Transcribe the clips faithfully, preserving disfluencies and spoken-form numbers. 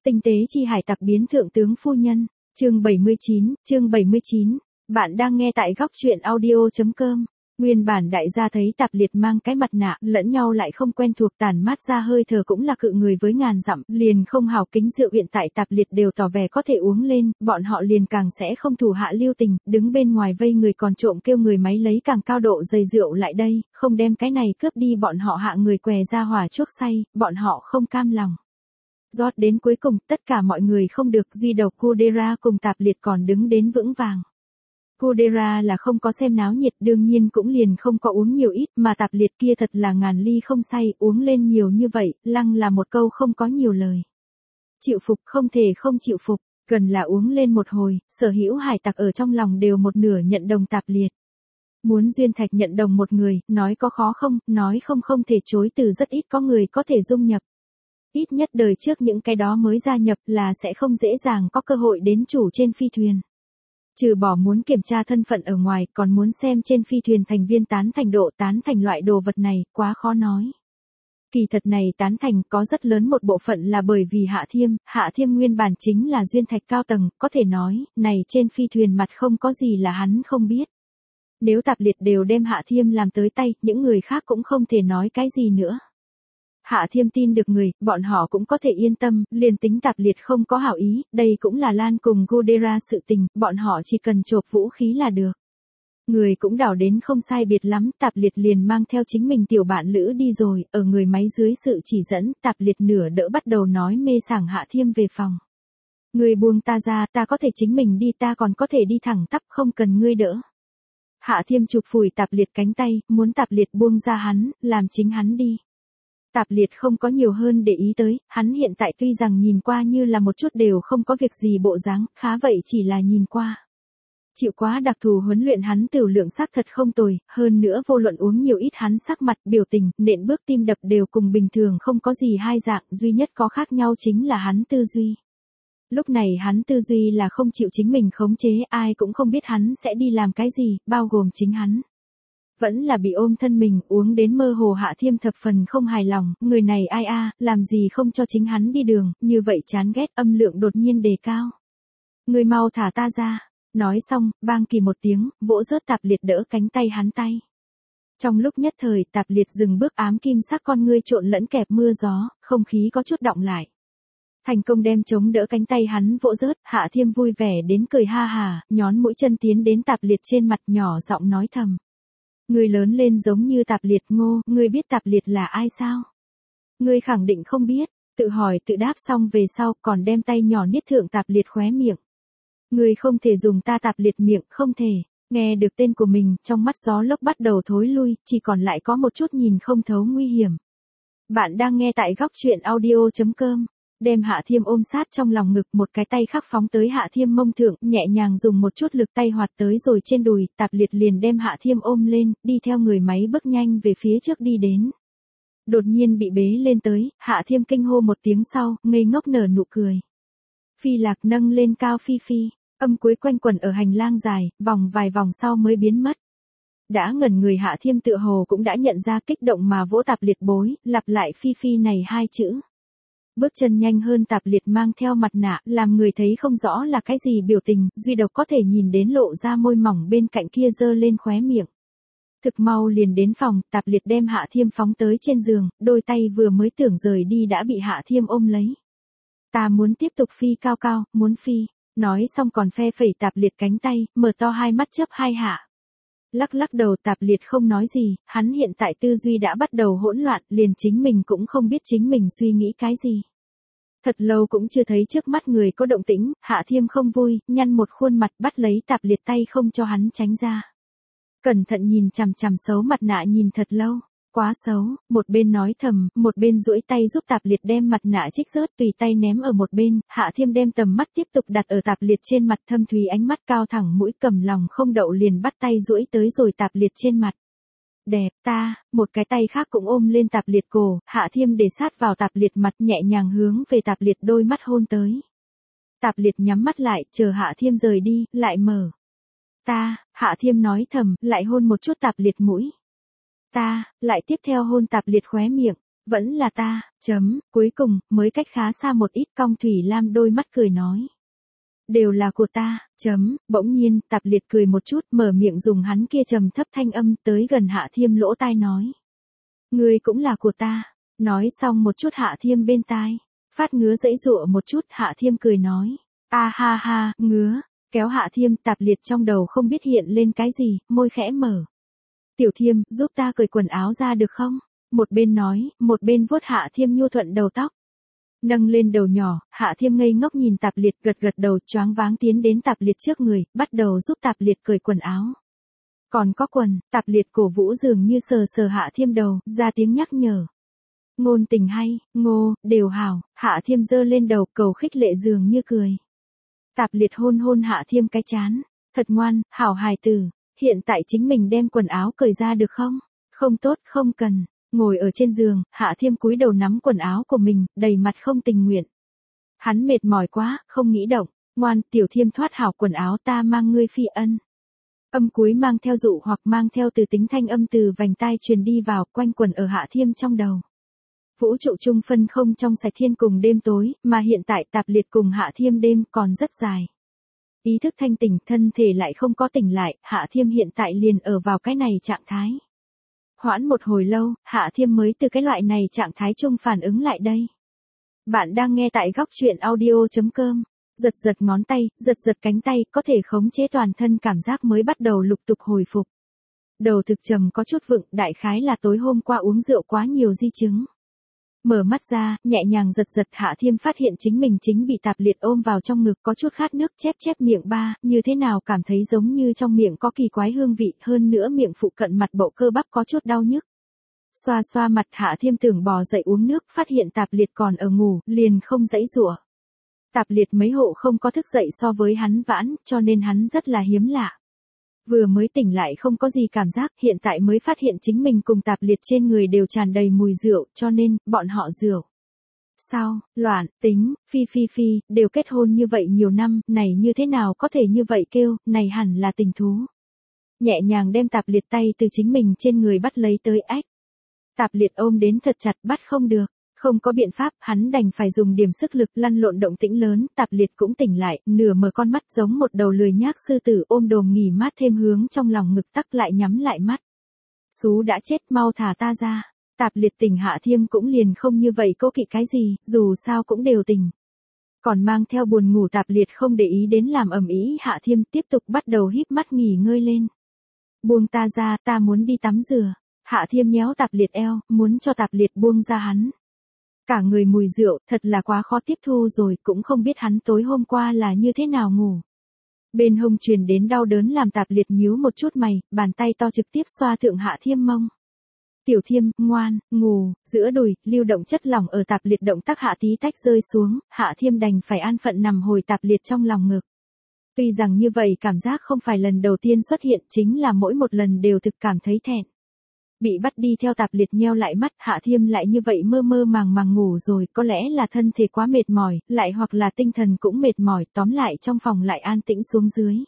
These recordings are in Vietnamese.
Tinh tế chi hải tặc biến thượng tướng phu nhân, chương bảy mươi chín, chương bảy mươi chín. Bạn đang nghe tại góc truyện audio chấm com. Nguyên bản đại gia thấy Tạp Liệt mang cái mặt nạ, lẫn nhau lại không quen thuộc, tản mát ra hơi thở cũng là cự người với ngàn dặm, liền không hào kính rượu, hiện tại Tạp Liệt đều tỏ vẻ có thể uống lên, bọn họ liền càng sẽ không thủ hạ lưu tình, đứng bên ngoài vây người còn trộm kêu người máy lấy càng cao độ dày rượu lại đây, không đem cái này cướp đi bọn họ hạ người què ra hỏa chuốc say, bọn họ không cam lòng. Rót đến cuối cùng, tất cả mọi người không được, duy độc Kudera cùng Tạp Liệt còn đứng đến vững vàng. Kudera là không có xem náo nhiệt, đương nhiên cũng liền không có uống nhiều ít, mà Tạp Liệt kia thật là ngàn ly không say, uống lên nhiều như vậy, lăng là một câu không có nhiều lời. Chịu phục, không thể không chịu phục, gần là uống lên một hồi, sở hữu hải tặc ở trong lòng đều một nửa nhận đồng Tạp Liệt. Muốn Duyên Thạch nhận đồng một người, nói có khó không, nói không không thể chối từ, rất ít có người có thể dung nhập. Ít nhất đời trước những cái đó mới gia nhập là sẽ không dễ dàng có cơ hội đến chủ trên phi thuyền. Trừ bỏ muốn kiểm tra thân phận ở ngoài, còn muốn xem trên phi thuyền thành viên tán thành độ, tán thành loại đồ vật này, quá khó nói. Kỳ thật này tán thành có rất lớn một bộ phận là bởi vì Hạ Thiêm, Hạ Thiêm nguyên bản chính là Duyên Thạch cao tầng, có thể nói, này trên phi thuyền mặt không có gì là hắn không biết. Nếu Tạp Liệt đều đem Hạ Thiêm làm tới tay, những người khác cũng không thể nói cái gì nữa. Hạ Thiêm tin được người, bọn họ cũng có thể yên tâm, liền tính Tạp Liệt không có hảo ý, đây cũng là Lan cùng Kudera sự tình, bọn họ chỉ cần chộp vũ khí là được. Người cũng đảo đến không sai biệt lắm, Tạp Liệt liền mang theo chính mình tiểu bạn lữ đi rồi, ở người máy dưới sự chỉ dẫn, Tạp Liệt nửa đỡ bắt đầu nói mê sảng Hạ Thiêm về phòng. Người buông ta ra, ta có thể chính mình đi, ta còn có thể đi thẳng tắp, không cần ngươi đỡ. Hạ Thiêm chụp phủi Tạp Liệt cánh tay, muốn Tạp Liệt buông ra hắn, làm chính hắn đi. Tạp Liệt không có nhiều hơn để ý tới, hắn hiện tại tuy rằng nhìn qua như là một chút đều không có việc gì bộ dáng, khá vậy chỉ là nhìn qua. Chịu quá đặc thù huấn luyện hắn tiểu lượng sắc thật không tồi, hơn nữa vô luận uống nhiều ít hắn sắc mặt, biểu tình, nện bước tim đập đều cùng bình thường không có gì hai dạng, duy nhất có khác nhau chính là hắn tư duy. Lúc này hắn tư duy là không chịu chính mình khống chế, ai cũng không biết hắn sẽ đi làm cái gì, bao gồm chính hắn. Vẫn là bị ôm thân mình, uống đến mơ hồ. Hạ Thiêm thập phần không hài lòng, người này ai a, làm gì không cho chính hắn đi đường, như vậy chán ghét, âm lượng đột nhiên đề cao. Người mau thả ta ra, nói xong, bang kỳ một tiếng, vỗ rớt Tạp Liệt đỡ cánh tay hắn tay. Trong lúc nhất thời, Tạp Liệt dừng bước, ám kim sắc con ngươi trộn lẫn kẹp mưa gió, không khí có chút đọng lại. Thành công đem chống đỡ cánh tay hắn vỗ rớt, Hạ Thiêm vui vẻ đến cười ha hà, nhón mũi chân tiến đến Tạp Liệt trên mặt, nhỏ giọng nói thầm. Ngươi lớn lên giống như Tạp Liệt Ngô, ngươi biết Tạp Liệt là ai sao? Ngươi khẳng định không biết, tự hỏi tự đáp xong về sau còn đem tay nhỏ niết thượng Tạp Liệt khóe miệng. Ngươi không thể dùng ta Tạp Liệt miệng, không thể. Nghe được tên của mình, trong mắt gió lốc bắt đầu thối lui, chỉ còn lại có một chút nhìn không thấu nguy hiểm. Bạn đang nghe tại góc truyện audio chấm com. Đem Hạ Thiêm ôm sát trong lòng ngực, một cái tay khác phóng tới Hạ Thiêm mông thượng, nhẹ nhàng dùng một chút lực tay hoạt tới rồi trên đùi, Tạp Liệt liền đem Hạ Thiêm ôm lên, đi theo người máy bước nhanh về phía trước đi đến. Đột nhiên bị bế lên tới, Hạ Thiêm kinh hô một tiếng sau, ngây ngốc nở nụ cười. Phi lạc nâng lên cao phi phi, âm cuối quanh quẩn ở hành lang dài, vòng vài vòng sau mới biến mất. Đã ngẩn người Hạ Thiêm tựa hồ cũng đã nhận ra, kích động mà vỗ Tạp Liệt bối, lặp lại phi phi này hai chữ. Bước chân nhanh hơn, Tạp Liệt mang theo mặt nạ, làm người thấy không rõ là cái gì biểu tình, duy độc có thể nhìn đến lộ ra môi mỏng bên cạnh kia giơ lên khóe miệng. Thực mau liền đến phòng, Tạp Liệt đem Hạ Thiêm phóng tới trên giường, đôi tay vừa mới tưởng rời đi đã bị Hạ Thiêm ôm lấy. Ta muốn tiếp tục phi cao cao, muốn phi, nói xong còn phe phẩy Tạp Liệt cánh tay, mở to hai mắt chớp hai hạ. Lắc lắc đầu, Tạp Liệt không nói gì, hắn hiện tại tư duy đã bắt đầu hỗn loạn, liền chính mình cũng không biết chính mình suy nghĩ cái gì. Thật lâu cũng chưa thấy trước mắt người có động tĩnh, Hạ Thiêm không vui, nhăn một khuôn mặt bắt lấy Tạp Liệt tay không cho hắn tránh ra. Cẩn thận nhìn chằm chằm xấu mặt nạ nhìn thật lâu, quá xấu, một bên nói thầm, một bên duỗi tay giúp Tạp Liệt đem mặt nạ trích rớt, tùy tay ném ở một bên, Hạ Thiêm đem tầm mắt tiếp tục đặt ở Tạp Liệt trên mặt, thâm thúy ánh mắt cao thẳng mũi, cầm lòng không đậu liền bắt tay duỗi tới rồi Tạp Liệt trên mặt. Đẹp ta, một cái tay khác cũng ôm lên Tạp Liệt cổ, Hạ Thiêm để sát vào Tạp Liệt mặt, nhẹ nhàng hướng về Tạp Liệt đôi mắt hôn tới. Tạp Liệt nhắm mắt lại, chờ Hạ Thiêm rời đi, lại mở. Ta, Hạ Thiêm nói thầm, lại hôn một chút Tạp Liệt mũi. Ta, lại tiếp theo hôn Tạp Liệt khóe miệng, Vẫn là ta, chấm, cuối cùng, mới cách khá xa một ít cong Thủy Lam đôi mắt cười nói. Đều là của ta, chấm, bỗng nhiên, Tạp Liệt cười một chút, mở miệng dùng hắn kia trầm thấp thanh âm tới gần Hạ Thiêm lỗ tai nói. Ngươi cũng là của ta, nói xong một chút Hạ Thiêm bên tai, phát ngứa dãy dụa một chút, Hạ Thiêm cười nói. A ha ha, ngứa, kéo Hạ Thiêm, Tạp Liệt trong đầu không biết hiện lên cái gì, môi khẽ mở. Tiểu Thiêm, giúp ta cởi quần áo ra được không? Một bên nói, một bên vuốt Hạ Thiêm nhu thuận đầu tóc. Nâng lên đầu nhỏ, Hạ Thiêm ngây ngốc nhìn Tạp Liệt, gật gật đầu, choáng váng tiến đến Tạp Liệt trước người, bắt đầu giúp Tạp Liệt cởi quần áo. Còn có quần, Tạp Liệt cổ vũ dường như sờ sờ Hạ Thiêm đầu, ra tiếng nhắc nhở. Ngôn tình hay, ngô, đều hảo, Hạ Thiêm giơ lên đầu, cầu khích lệ dường như cười. Tạp Liệt hôn hôn Hạ Thiêm cái chán, thật ngoan, hảo hài tử, hiện tại chính mình đem quần áo cởi ra được không? Không tốt, không cần. Ngồi ở trên giường, Hạ Thiêm cúi đầu nắm quần áo của mình, đầy mặt không tình nguyện. Hắn mệt mỏi quá, không nghĩ động, ngoan, Tiểu Thiêm thoát hảo quần áo ta mang ngươi phi ân. Âm cuối mang theo dụ hoặc mang theo từ tính thanh âm từ vành tai truyền đi vào, quanh quần ở Hạ Thiêm trong đầu. Vũ trụ chung phân không trong sạch thiên cùng đêm tối, mà hiện tại Tạp Liệt cùng Hạ Thiêm đêm còn rất dài. Ý thức thanh tỉnh, thân thể lại không có tỉnh lại, Hạ Thiêm hiện tại liền ở vào cái này trạng thái. Hoãn một hồi lâu, Hạ Thiêm mới từ cái loại này trạng thái chung phản ứng lại đây. Bạn đang nghe tại góc truyện audio chấm com. Giật giật ngón tay, giật giật cánh tay, có thể khống chế toàn thân cảm giác mới bắt đầu lục tục hồi phục. Đầu thực trầm có chút vựng, đại khái là tối hôm qua uống rượu quá nhiều di chứng. Mở mắt ra, nhẹ nhàng giật giật, Hạ Thiêm phát hiện chính mình chính bị Tạp Liệt ôm vào trong ngực, có chút khát nước, chép chép miệng ba, như thế nào cảm thấy giống như trong miệng có kỳ quái hương vị, hơn nữa miệng phụ cận mặt bộ cơ bắp có chút đau nhức. Xoa xoa mặt, Hạ Thiêm tưởng bò dậy uống nước, phát hiện Tạp Liệt còn ở ngủ, liền không dãy giụa. Tạp Liệt mấy hộ không có thức dậy so với hắn vãn, cho nên hắn rất là hiếm lạ. Vừa mới tỉnh lại không có gì cảm giác, hiện tại mới phát hiện chính mình cùng Tạp Liệt trên người đều tràn đầy mùi rượu, cho nên, bọn họ rượu. Sao, loạn, tính, phi phi phi, đều kết hôn như vậy nhiều năm, này như thế nào có thể như vậy kêu, này hẳn là tình thú. Nhẹ nhàng đem Tạp Liệt tay từ chính mình trên người bắt lấy tới ách. Tạp Liệt ôm đến thật chặt, bắt không được. Không có biện pháp, hắn đành phải dùng điểm sức lực lăn lộn, động tĩnh lớn, Tạp Liệt cũng tỉnh lại, nửa mở con mắt giống một đầu lười nhác sư tử ôm đồm nghỉ mát thêm hướng trong lòng ngực, tắc lại nhắm lại mắt. Xú đã chết, mau thả ta ra. Tạp Liệt tỉnh, Hạ Thiêm cũng liền không như vậy cố kỵ cái gì, dù sao cũng đều tỉnh. Còn mang theo buồn ngủ, Tạp Liệt không để ý đến làm ầm ĩ, Hạ Thiêm tiếp tục bắt đầu híp mắt nghỉ ngơi lên. Buông ta ra, ta muốn đi tắm rửa. Hạ Thiêm nhéo Tạp Liệt eo, muốn cho Tạp Liệt buông ra hắn. Cả người mùi rượu, thật là quá khó tiếp thu rồi, cũng không biết hắn tối hôm qua là như thế nào ngủ. Bên hông truyền đến đau đớn làm Tạp Liệt nhíu một chút mày, bàn tay to trực tiếp xoa thượng Hạ Thiêm mông. Tiểu Thiêm, ngoan, ngủ, giữa đùi, lưu động chất lỏng ở Tạp Liệt động tác hạ tí tách rơi xuống, Hạ Thiêm đành phải an phận nằm hồi Tạp Liệt trong lòng ngực. Tuy rằng như vậy cảm giác không phải lần đầu tiên xuất hiện, chính là mỗi một lần đều thực cảm thấy thẹn. Bị bắt đi theo Tạp Liệt nheo lại mắt, Hạ Thiêm lại như vậy mơ mơ màng màng ngủ rồi, có lẽ là thân thể quá mệt mỏi, lại hoặc là tinh thần cũng mệt mỏi, tóm lại trong phòng lại an tĩnh xuống dưới.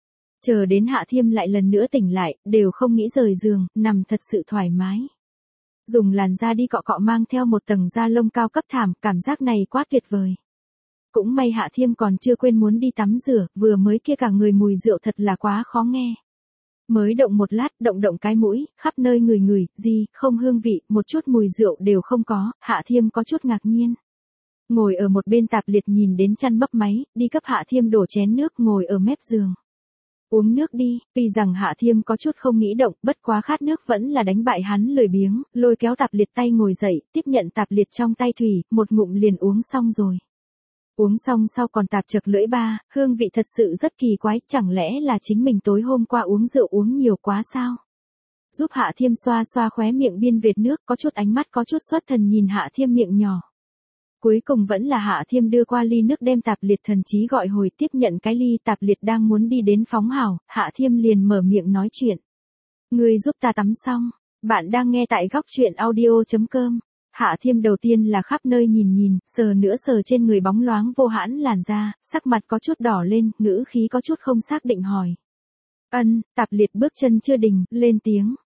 Chờ đến Hạ Thiêm lại lần nữa tỉnh lại, đều không nghĩ rời giường, nằm thật sự thoải mái. Dùng làn da đi cọ cọ mang theo một tầng da lông cao cấp thảm, cảm giác này quá tuyệt vời. Cũng may Hạ Thiêm còn chưa quên muốn đi tắm rửa, vừa mới kia cả người mùi rượu thật là quá khó nghe. Mới động một lát, động động cái mũi, khắp nơi ngửi ngửi, gì, không hương vị, một chút mùi rượu đều không có, Hạ Thiêm có chút ngạc nhiên. Ngồi ở một bên Tạp Liệt nhìn đến chăn bấp máy, đi cấp Hạ Thiêm đổ chén nước, ngồi ở mép giường. Uống nước đi, tuy rằng Hạ Thiêm có chút không nghĩ động, bất quá khát nước vẫn là đánh bại hắn lười biếng, lôi kéo Tạp Liệt tay ngồi dậy, tiếp nhận Tạp Liệt trong tay thủy, một ngụm liền uống xong rồi. Uống xong sau còn tạp chật lưỡi ba, hương vị thật sự rất kỳ quái, chẳng lẽ là chính mình tối hôm qua uống rượu uống nhiều quá sao? Giúp Hạ Thiêm xoa xoa khóe miệng biên vệt nước, có chút ánh mắt có chút xuất thần nhìn Hạ Thiêm miệng nhỏ. Cuối cùng vẫn là Hạ Thiêm đưa qua ly nước đem Tạp Liệt thần trí gọi hồi, tiếp nhận cái ly, Tạp Liệt đang muốn đi đến phóng hào, Hạ Thiêm liền mở miệng nói chuyện. Ngươi giúp ta tắm xong, bạn đang nghe tại góc truyện audio chấm com. Hạ Thiêm đầu tiên là khắp nơi nhìn nhìn, sờ nữa sờ trên người bóng loáng vô hãn làn da, sắc mặt có chút đỏ lên, ngữ khí có chút không xác định hỏi. Ân, Tạp Liệt bước chân chưa đình, lên tiếng.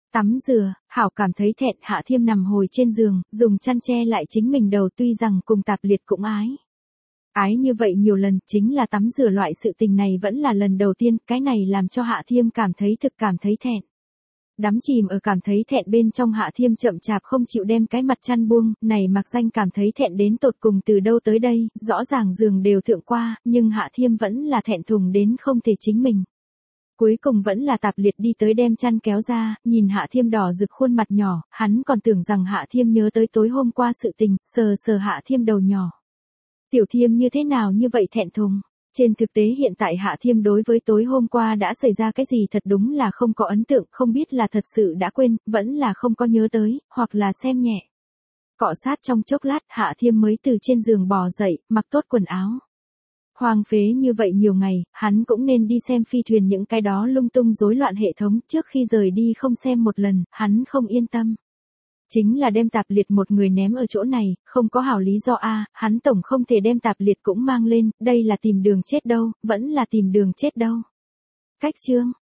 Tắm rửa, Hảo cảm thấy thẹn, Hạ Thiêm nằm hồi trên giường, dùng chăn che lại chính mình đầu, tuy rằng cùng Tạp Liệt cũng ái. Ái như vậy nhiều lần, chính là tắm rửa loại sự tình này vẫn là lần đầu tiên, cái này làm cho Hạ Thiêm cảm thấy thực cảm thấy thẹn. Đắm chìm ở cảm thấy thẹn bên trong, Hạ Thiêm chậm chạp không chịu đem cái mặt chăn buông, này mặc danh cảm thấy thẹn đến tột cùng từ đâu tới đây, rõ ràng giường đều thượng qua, nhưng Hạ Thiêm vẫn là thẹn thùng đến không thể chính mình. Cuối cùng vẫn là Tạp Liệt đi tới đem chăn kéo ra, nhìn Hạ Thiêm đỏ rực khuôn mặt nhỏ, hắn còn tưởng rằng Hạ Thiêm nhớ tới tối hôm qua sự tình, sờ sờ Hạ Thiêm đầu nhỏ. Tiểu Thiêm như thế nào như vậy thẹn thùng? Trên thực tế hiện tại Hạ Thiêm đối với tối hôm qua đã xảy ra cái gì thật đúng là không có ấn tượng, không biết là thật sự đã quên, vẫn là không có nhớ tới, hoặc là xem nhẹ. Cọ sát trong chốc lát, Hạ Thiêm mới từ trên giường bò dậy, mặc tốt quần áo. Hoang phế như vậy nhiều ngày, hắn cũng nên đi xem phi thuyền những cái đó lung tung rối loạn hệ thống, trước khi rời đi không xem một lần, hắn không yên tâm. Chính là đem Tạp Liệt một người ném ở chỗ này, không có hảo lý do a, hắn tổng không thể đem Tạp Liệt cũng mang lên, đây là tìm đường chết đâu, vẫn là tìm đường chết đâu. Cách chương